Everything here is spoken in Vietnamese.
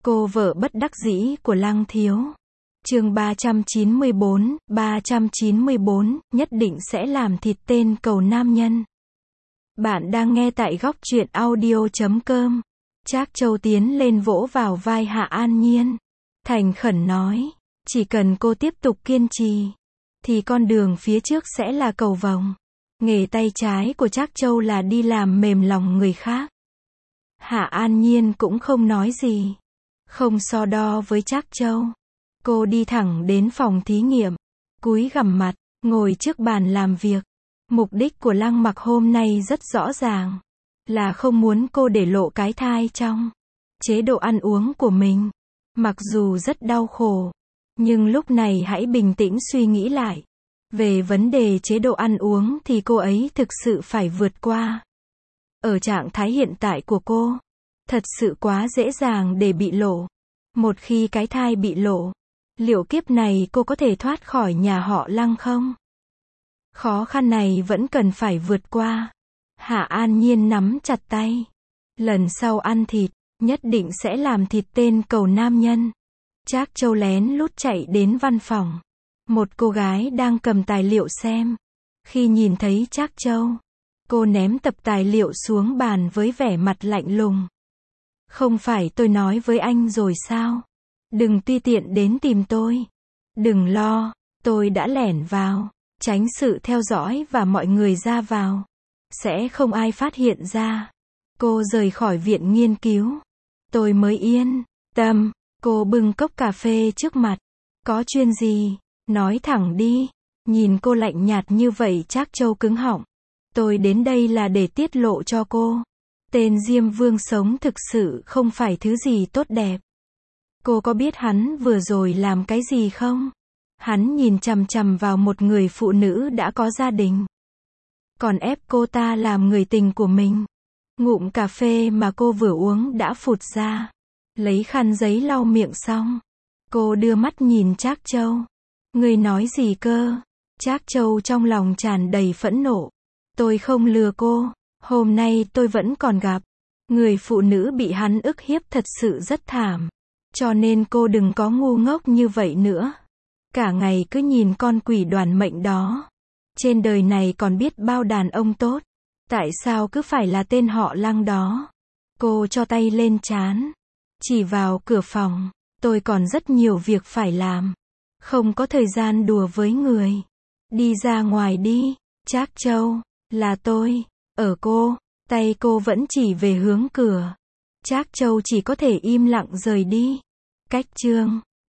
Cô vợ bất đắc dĩ của Lăng Thiếu. Chương 394, nhất định sẽ làm thịt tên cầu nam nhân. Bạn đang nghe tại góc truyện audio.com. Trác Châu tiến lên vỗ vào vai Hạ An Nhiên, thành khẩn nói, chỉ cần cô tiếp tục kiên trì, thì con đường phía trước sẽ là cầu vồng. Nghề tay trái của Trác Châu là đi làm mềm lòng người khác. Hạ An Nhiên cũng không nói gì, không so đo với Trác Châu. Cô đi thẳng đến phòng thí nghiệm, cúi gằm mặt, ngồi trước bàn làm việc. Mục đích của Lăng Mặc hôm nay rất rõ ràng, là không muốn cô để lộ cái thai trong chế độ ăn uống của mình. Mặc dù rất đau khổ, nhưng lúc này hãy bình tĩnh suy nghĩ lại. Về vấn đề chế độ ăn uống thì cô ấy thực sự phải vượt qua. Ở trạng thái hiện tại của cô, thật sự quá dễ dàng để bị lộ. Một khi cái thai bị lộ, liệu kiếp này cô có thể thoát khỏi nhà họ Lăng không? Khó khăn này vẫn cần phải vượt qua. Hạ An Nhiên nắm chặt tay. Lần sau ăn thịt, nhất định sẽ làm thịt tên cầu nam nhân. Trác Châu lén lút chạy đến văn phòng. Một cô gái đang cầm tài liệu xem. Khi nhìn thấy Trác Châu, cô ném tập tài liệu xuống bàn với vẻ mặt lạnh lùng. Không phải tôi nói với anh rồi sao? Đừng tùy tiện đến tìm tôi. Đừng lo, tôi đã lẻn vào, tránh sự theo dõi và mọi người ra vào. Sẽ không ai phát hiện ra. Cô rời khỏi viện nghiên cứu. Tôi mới yên tâm. Cô bưng cốc cà phê trước mặt. Có chuyện gì? Nói thẳng đi. Nhìn cô lạnh nhạt như vậy Trác Châu cứng họng. Tôi đến đây là để tiết lộ cho cô. Tên Diêm Vương sống thực sự không phải thứ gì tốt đẹp. Cô có biết hắn vừa rồi làm cái gì không? Hắn nhìn chằm chằm vào một người phụ nữ đã có gia đình, còn ép cô ta làm người tình của mình. Ngụm cà phê mà cô vừa uống đã phụt ra. Lấy khăn giấy lau miệng xong, cô đưa mắt nhìn Trác Châu. Người nói gì cơ? Trác Châu trong lòng tràn đầy phẫn nộ. Tôi không lừa cô. Hôm nay tôi vẫn còn gặp. Người phụ nữ bị hắn ức hiếp thật sự rất thảm. Cho nên cô đừng có ngu ngốc như vậy nữa. Cả ngày cứ nhìn con quỷ đoàn mệnh đó. Trên đời này còn biết bao đàn ông tốt. Tại sao cứ phải là tên họ Lăng đó? Cô cho tay lên trán, chỉ vào cửa phòng. Tôi còn rất nhiều việc phải làm. Không có thời gian đùa với người. Đi ra ngoài đi. Trác Châu, là tôi. Ở cô. Tay cô vẫn chỉ về hướng cửa. Trác Châu chỉ có thể im lặng rời đi. Cách chương